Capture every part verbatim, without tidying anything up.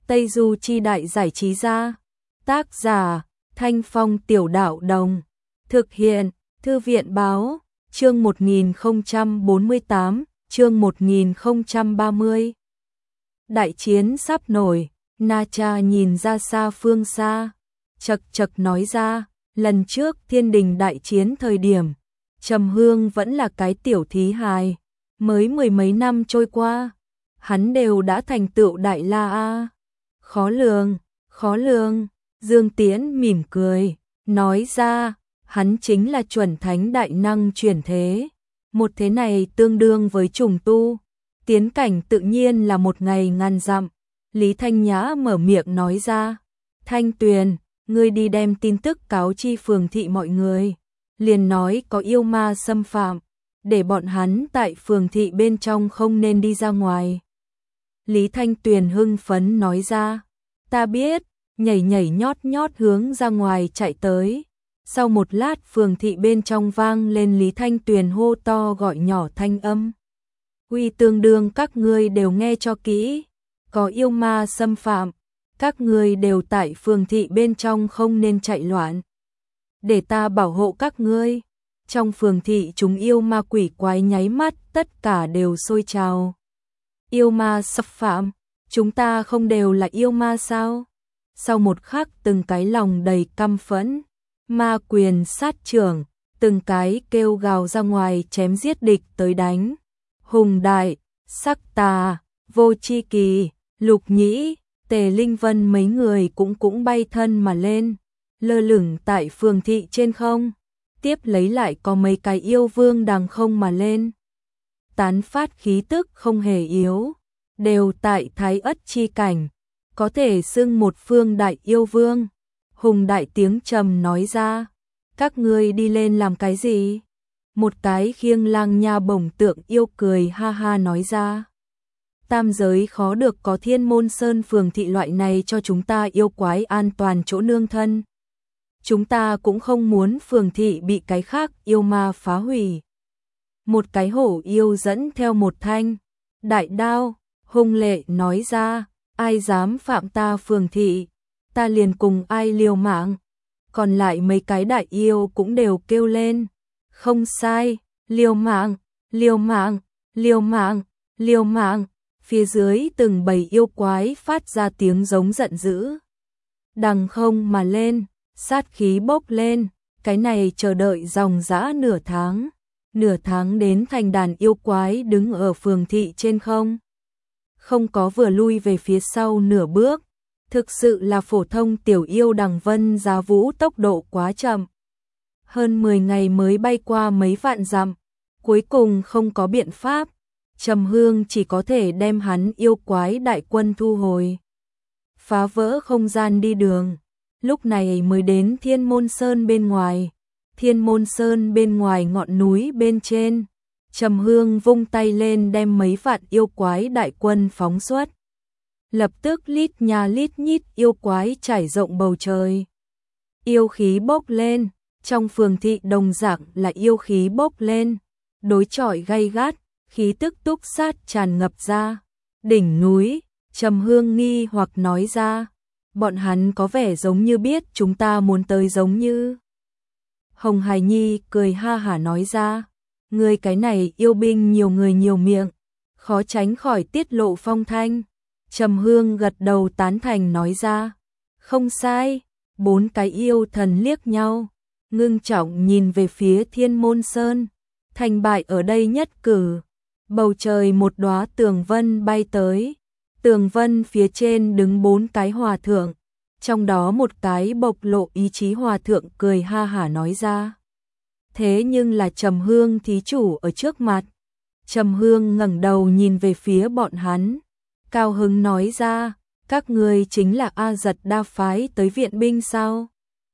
Tây Du Chi Đại Giải Trí Gia. Tác giả Thanh Phong Tiểu Đạo Đồng. Thực hiện Thư viện Báo. Chương một nghìn không trăm bốn mươi tám, chương một nghìn không trăm ba mươi. Đại chiến sắp nổi, Na Cha nhìn ra xa phương xa, chật chật nói ra, lần trước thiên đình đại chiến thời điểm, Trầm Hương vẫn là cái tiểu thí hài, mới mười mấy năm trôi qua, hắn đều đã thành tựu đại la a. Khó lường, khó lường, Dương Tiễn mỉm cười, nói ra, hắn chính là chuẩn thánh đại năng chuyển thế, một thế này tương đương với trùng tu, tiến cảnh tự nhiên là một ngày ngàn dặm. Lý Thanh Nhã mở miệng nói ra, Thanh Tuyền, ngươi đi đem tin tức cáo chi phường thị mọi người, liền nói có yêu ma xâm phạm, để bọn hắn tại phường thị bên trong không nên đi ra ngoài. Lý Thanh Tuyền hưng phấn nói ra, ta biết, nhảy nhảy nhót nhót hướng ra ngoài chạy tới. Sau một lát phường thị bên trong vang lên Lý Thanh Tuyền hô to gọi nhỏ thanh âm. Uy tương đương các ngươi đều nghe cho kỹ, có yêu ma xâm phạm, các ngươi đều tại phường thị bên trong không nên chạy loạn. Để ta bảo hộ các ngươi. Trong phường thị chúng yêu ma quỷ quái nháy mắt tất cả đều sôi trào. Yêu ma xâm phạm, chúng ta không đều là yêu ma sao? Sau một khắc từng cái lòng đầy căm phẫn, ma quyền sát trưởng, từng cái kêu gào ra ngoài chém giết địch tới đánh. Hùng Đại, Sắc Tà, Vô Chi Kỳ, Lục Nhĩ, Tề Linh Vân mấy người cũng cũng bay thân mà lên, lơ lửng tại phường thị trên không. Tiếp lấy lại có mấy cái yêu vương đằng không mà lên, tán phát khí tức không hề yếu, đều tại thái ất chi cảnh, có thể xưng một phương đại yêu vương. Hùng Đại tiếng trầm nói ra, các ngươi đi lên làm cái gì? Một cái khiêng lang nha bổng tượng yêu cười ha ha nói ra, tam giới khó được có Thiên Môn Sơn phường thị loại này cho chúng ta yêu quái an toàn chỗ nương thân. Chúng ta cũng không muốn phường thị bị cái khác yêu ma phá hủy. Một cái hổ yêu dẫn theo một thanh đại đao, hung lệ nói ra, ai dám phạm ta phường thị, ta liền cùng ai liều mạng. Còn lại mấy cái đại yêu cũng đều kêu lên, không sai, liều mạng, liều mạng, liều mạng, liều mạng. Phía dưới từng bầy yêu quái phát ra tiếng giống giận dữ, đằng không mà lên, sát khí bốc lên. Cái này chờ đợi dòng dã nửa tháng, nửa tháng đến thành đàn yêu quái đứng ở phường thị trên không, không có vừa lui về phía sau nửa bước. Thực sự là phổ thông tiểu yêu đằng vân giá vũ tốc độ quá chậm, hơn mười ngày mới bay qua mấy vạn dặm, cuối cùng không có biện pháp, Trầm Hương chỉ có thể đem hắn yêu quái đại quân thu hồi, phá vỡ không gian đi đường. Lúc này mới đến Thiên Môn Sơn bên ngoài. Thiên Môn Sơn bên ngoài ngọn núi bên trên, Trầm Hương vung tay lên đem mấy vạn yêu quái đại quân phóng xuất. Lập tức lít nhà lít nhít yêu quái trải rộng bầu trời. Yêu khí bốc lên, trong phường thị đồng dạng là yêu khí bốc lên, đối chọi gay gắt, khí tức túc sát tràn ngập ra. Đỉnh núi, Trầm Hương nghi hoặc nói ra, bọn hắn có vẻ giống như biết chúng ta muốn tới giống như. Hồng Hải Nhi cười ha hả nói ra, người cái này yêu binh nhiều người nhiều miệng, khó tránh khỏi tiết lộ phong thanh. Trầm Hương gật đầu tán thành nói ra, không sai. Bốn cái yêu thần liếc nhau, ngưng trọng nhìn về phía Thiên Môn Sơn, thành bại ở đây nhất cử. Bầu trời một đóa tường vân bay tới, tường vân phía trên đứng bốn cái hòa thượng, trong đó một cái bộc lộ ý chí hòa thượng cười ha hả nói ra, thế nhưng là Trầm Hương thí chủ ở trước mặt. Trầm Hương ngẩng đầu nhìn về phía bọn hắn, cao hứng nói ra, các ngươi chính là A Giật Đa phái tới viện binh sao?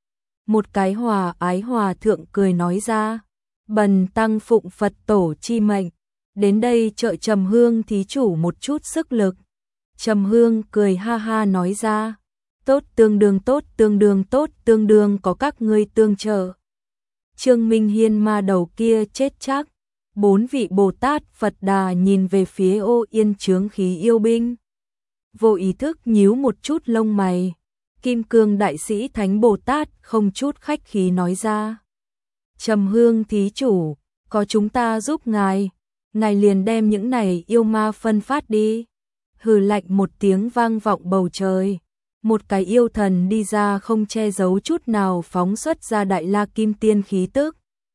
Một cái hòa ái hòa thượng cười nói ra, bần tăng phụng Phật tổ chi mệnh, đến đây trợ Trầm Hương thí chủ một chút sức lực. Trầm Hương cười ha ha nói ra, tốt tương đương tốt tương đương tốt tương đương có các ngươi tương trợ. Trương Minh Hiên ma đầu kia chết chắc. Bốn vị Bồ Tát Phật Đà nhìn về phía Ô Yên chướng khí yêu binh. vô ý thức nhíu một chút lông mày. Kim Cương Đại Sĩ Thánh Bồ Tát không chút khách khí nói ra. Trầm Hương thí chủ, có chúng ta giúp ngài, ngài liền đem những này yêu ma phân phát đi. Hừ lạnh một tiếng vang vọng bầu trời. Một cái yêu thần đi ra không che giấu chút nào phóng xuất ra Đại La Kim Tiên khí tức.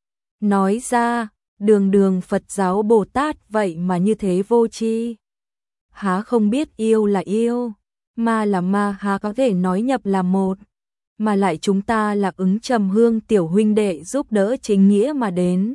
Nói ra, đường đường Phật giáo Bồ Tát vậy mà như thế vô tri. Há không biết yêu là yêu, ma là ma, há có thể nói nhập là một. Mà lại chúng ta là ứng Trầm Hương tiểu huynh đệ giúp đỡ chính nghĩa mà đến.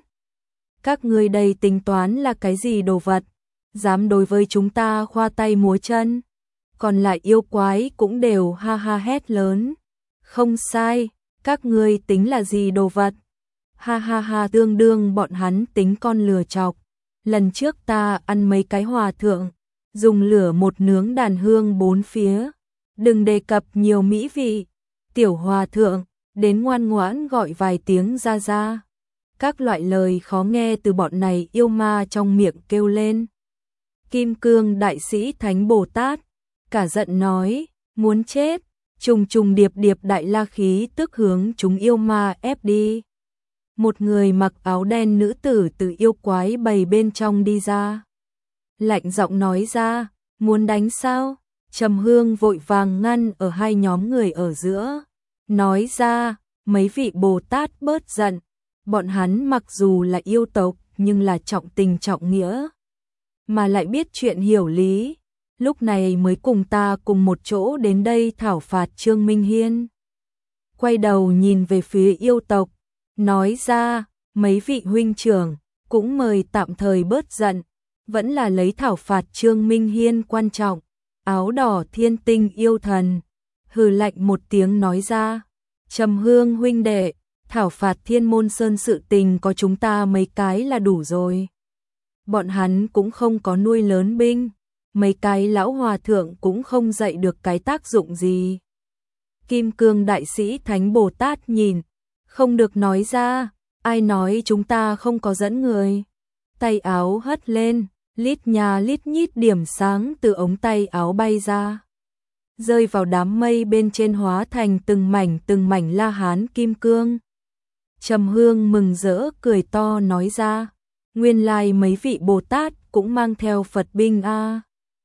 Các ngươi đây tính toán là cái gì đồ vật, dám đối với chúng ta khoa tay múa chân. Còn lại yêu quái cũng đều ha ha hét lớn. Không sai, các ngươi tính là gì đồ vật? Ha ha ha, tương đương bọn hắn tính con lừa chọc. Lần trước ta ăn mấy cái hòa thượng, dùng lửa một nướng đàn hương bốn phía. Đừng đề cập nhiều mỹ vị. Tiểu hòa thượng, đến ngoan ngoãn gọi vài tiếng ra ra. Các loại lời khó nghe từ bọn này yêu ma trong miệng kêu lên. Kim Cương Đại Sĩ Thánh Bồ Tát cả giận nói, muốn chết, trùng trùng điệp điệp đại la khí tức hướng chúng yêu ma ép đi. Một người mặc áo đen nữ tử từ yêu quái bầy bên trong đi ra. Lạnh giọng nói ra, muốn đánh sao? Trầm Hương vội vàng ngăn ở hai nhóm người ở giữa. Nói ra, mấy vị Bồ Tát bớt giận. Bọn hắn mặc dù là yêu tộc nhưng là trọng tình trọng nghĩa. Mà lại biết chuyện hiểu lý. Lúc này mới cùng ta cùng một chỗ đến đây thảo phạt Trương Minh Hiên. Quay đầu nhìn về phía yêu tộc. Nói ra, mấy vị huynh trưởng cũng mời tạm thời bớt giận. Vẫn là lấy thảo phạt Trương Minh Hiên quan trọng. Áo đỏ thiên tinh yêu thần. Hừ lạnh một tiếng nói ra. Trầm Hương huynh đệ, thảo phạt Thiên Môn Sơn sự tình có chúng ta mấy cái là đủ rồi. Bọn hắn cũng không có nuôi lớn binh. Mấy cái lão hòa thượng cũng không dạy được cái tác dụng gì. Kim Cương Đại Sĩ Thánh Bồ Tát nhìn. Không được nói ra. Ai nói chúng ta không có dẫn người. Tay áo hất lên. Lít nhà lít nhít điểm sáng từ ống tay áo bay ra. Rơi vào đám mây bên trên hóa thành từng mảnh từng mảnh la hán kim cương. Trầm Hương mừng rỡ cười to nói ra. Nguyên lai mấy vị Bồ Tát cũng mang theo Phật binh a. À.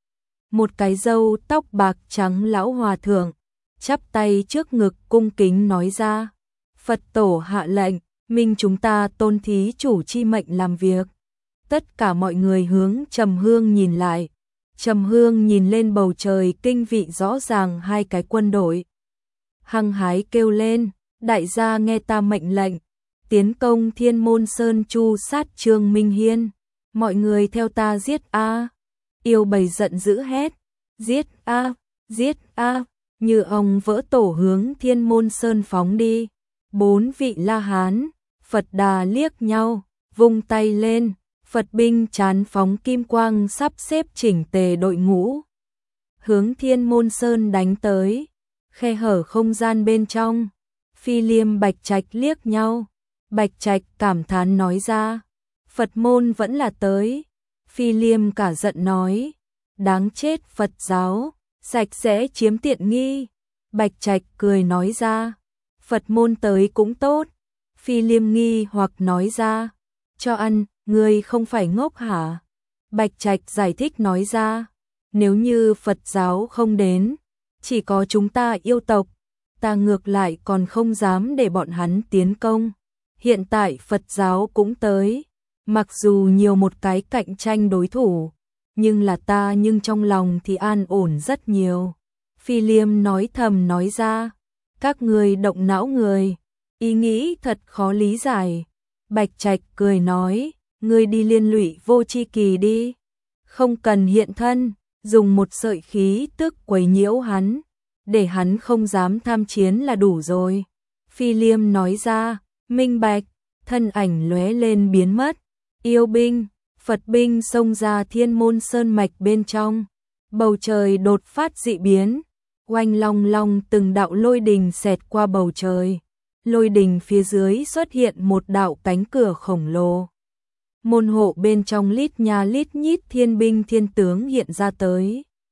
Một cái râu tóc bạc trắng lão hòa thượng, chắp tay trước ngực cung kính nói ra. Phật tổ hạ lệnh, minh chúng ta tôn thí chủ chi mệnh làm việc. Tất cả mọi người hướng Trầm Hương nhìn lại. Trầm Hương nhìn lên bầu trời kinh vị rõ ràng hai cái quân đội. Hăng hái kêu lên, đại gia nghe ta mệnh lệnh. Tiến công Thiên Môn Sơn chu sát Trương Minh Hiên. Mọi người theo ta giết a. Yêu bầy giận dữ hét. Giết a, giết a, như ông vỡ tổ hướng Thiên Môn Sơn phóng đi. Bốn vị La Hán, Phật Đà liếc nhau, vung tay lên. Phật binh chán phóng kim quang sắp xếp chỉnh tề đội ngũ. Hướng Thiên Môn Sơn đánh tới. Khe hở không gian bên trong. Phi Liêm Bạch Trạch liếc nhau. Bạch Trạch cảm thán nói ra. Phật môn vẫn là tới. Phi Liêm cả giận nói. Đáng chết Phật giáo. Sạch sẽ chiếm tiện nghi. Bạch Trạch cười nói ra. Phật môn tới cũng tốt. Phi Liêm nghi hoặc nói ra. Cho ăn. Ngươi không phải ngốc hả? Bạch Trạch giải thích nói ra. Nếu như Phật giáo không đến, chỉ có chúng ta yêu tộc, ta ngược lại còn không dám để bọn hắn tiến công. Hiện tại Phật giáo cũng tới, mặc dù nhiều một cái cạnh tranh đối thủ, nhưng là ta nhưng trong lòng thì an ổn rất nhiều. Phi Liêm nói thầm nói ra. Các ngươi động não người, ý nghĩ thật khó lý giải. Bạch Trạch cười nói. Ngươi đi liên lụy Vô Chi Kỳ đi. Không cần hiện thân, dùng một sợi khí tức quấy nhiễu hắn, để hắn không dám tham chiến là đủ rồi. Phi Liêm nói ra, minh bạch, thân ảnh lóe lên biến mất. Yêu binh, Phật binh xông ra Thiên Môn Sơn mạch bên trong. Bầu trời đột phát dị biến, oanh long long từng đạo lôi đình xẹt qua bầu trời. Lôi đình phía dưới xuất hiện một đạo cánh cửa khổng lồ. Môn hộ bên trong lít nhà lít nhít thiên binh thiên tướng hiện ra tới.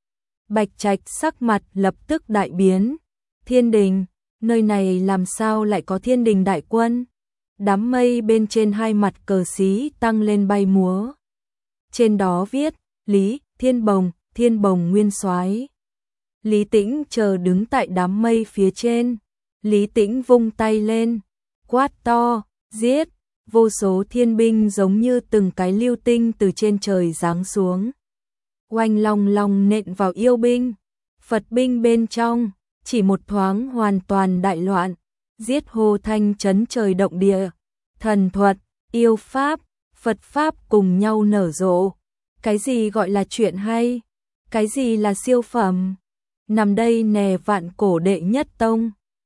Bạch Trạch sắc mặt lập tức đại biến. Thiên đình, nơi này làm sao lại có thiên đình đại quân? Đám mây bên trên hai mặt cờ xí tăng lên bay múa. Trên đó viết, Lý, Thiên Bồng, Thiên Bồng Nguyên Soái. Lý Tĩnh chờ đứng tại đám mây phía trên. Lý Tĩnh vung tay lên, quát to, giết, vô số thiên binh giống như từng cái lưu tinh từ trên trời giáng xuống. Oanh long long nện vào yêu binh, Phật binh bên trong, chỉ một thoáng hoàn toàn đại loạn, giết hô thanh chấn trời động địa, thần thuật, yêu pháp, Phật pháp cùng nhau nở rộ. Cái gì gọi là chuyện hay? Cái gì là siêu phẩm? Nằm đây nè vạn cổ đệ nhất tông.